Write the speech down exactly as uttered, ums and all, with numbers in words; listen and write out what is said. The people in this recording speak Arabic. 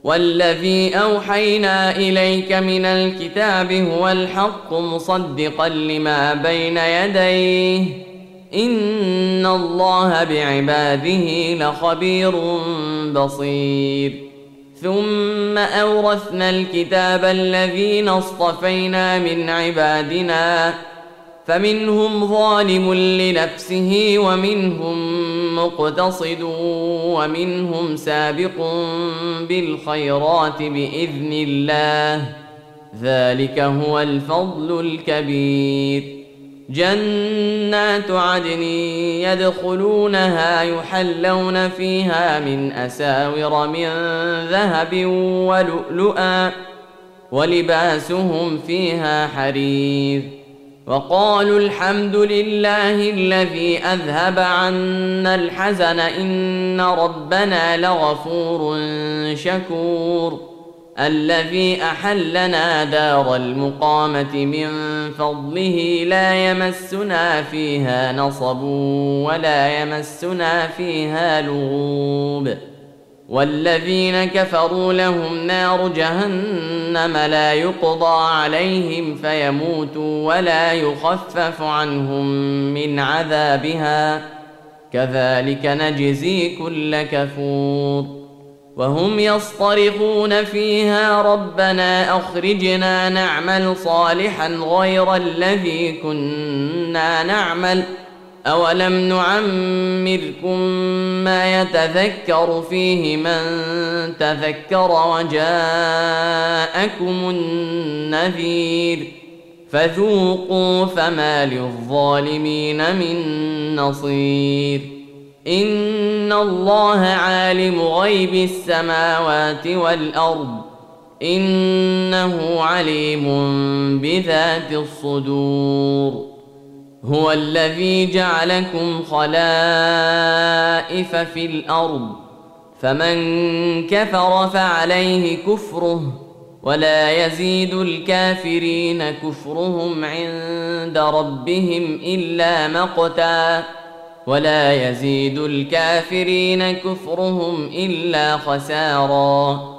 والذي أوحينا إليك من الكتاب هو الحق مصدقا لما بين يديه إن الله بعباده لخبير بصير. ثم أورثنا الكتاب الذين اصطفينا من عبادنا فمنهم ظالم لنفسه ومنهم مقتصد ومنهم سابق بالخيرات بإذن الله ذلك هو الفضل الكبير. جنات عدن يدخلونها يحلون فيها من أساور من ذهب ولؤلؤا ولباسهم فيها حرير. وقالوا الحمد لله الذي أذهب عنا الحزن إن ربنا لغفور شكور. الذي أحلنا دار المقامة من فضله لا يمسنا فيها نصب ولا يمسنا فيها لغوب. والذين كفروا لهم نار جهنم لا يقضى عليهم فيموتوا ولا يخفف عنهم من عذابها كذلك نجزي كل كفور. وهم يصطرخون فيها ربنا أخرجنا نعمل صالحا غير الذي كنا نعمل أولم نعمركم ما يتذكر فيه من تذكر وجاءكم النذير فذوقوا فما للظالمين من نصير. إن الله عالم غيب السماوات والأرض إنه عليم بذات الصدور. هو الذي جعلكم خلائف في الأرض فمن كفر فعليه كفره ولا يزيد الكافرين كفرهم عند ربهم إلا مقتا ولا يزيد الكافرين كفرهم إلا خسارا.